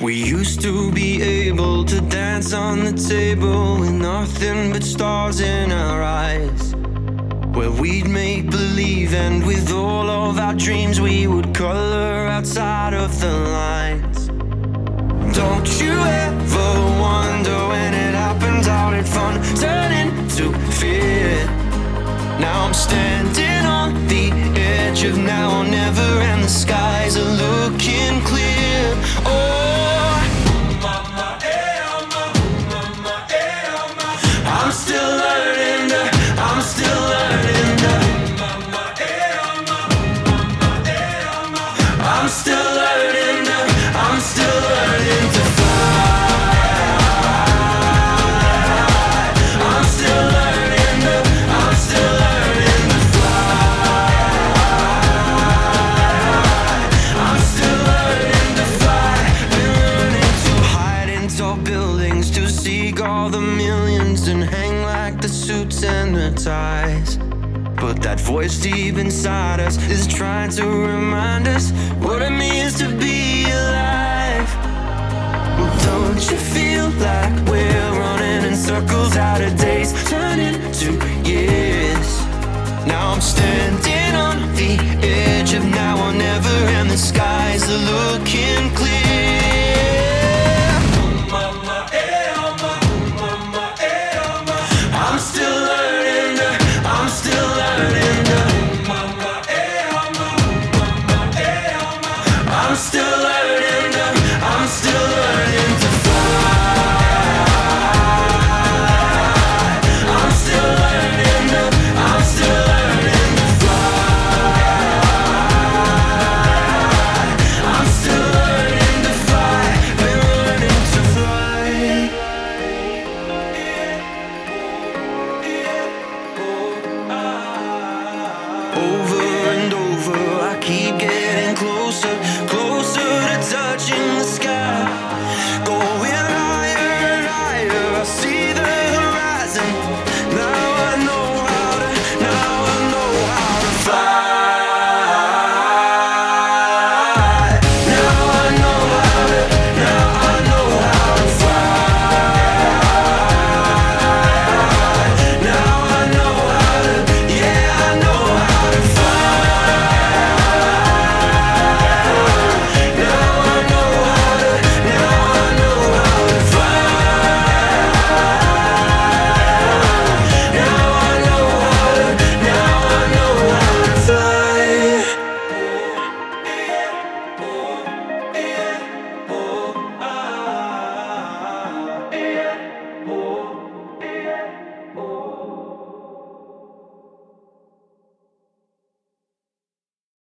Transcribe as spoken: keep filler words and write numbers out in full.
We used to be able to dance on the table with nothing but stars in our eyes, where we'd make believe, and with all of our dreams we would color outside of the lines. Don't you ever wonder when it happens, how did fun turn into fear? Now I'm standing on the edge of now or never, and the skies are looking clear. Oh, mama, eh, oh, mama, eh, oh, mama. I'm still learning to, I'm still learning to, mama, eh, oh, mama, eh, oh, mama. I'm still learning to, I'm still learning to fly. I'm still learning to, I'm still learning to fly. I'm still learning to fly. Been learning to hide in tall buildings, to seek all the millions and hang like the suits and the ties. But that voice deep inside us is trying to remind us what it means to be alive. Well, don't you feel like we're running in circles, out of days turning to years? Now I'm standing on the edge of now or never, and the skies are looking clear.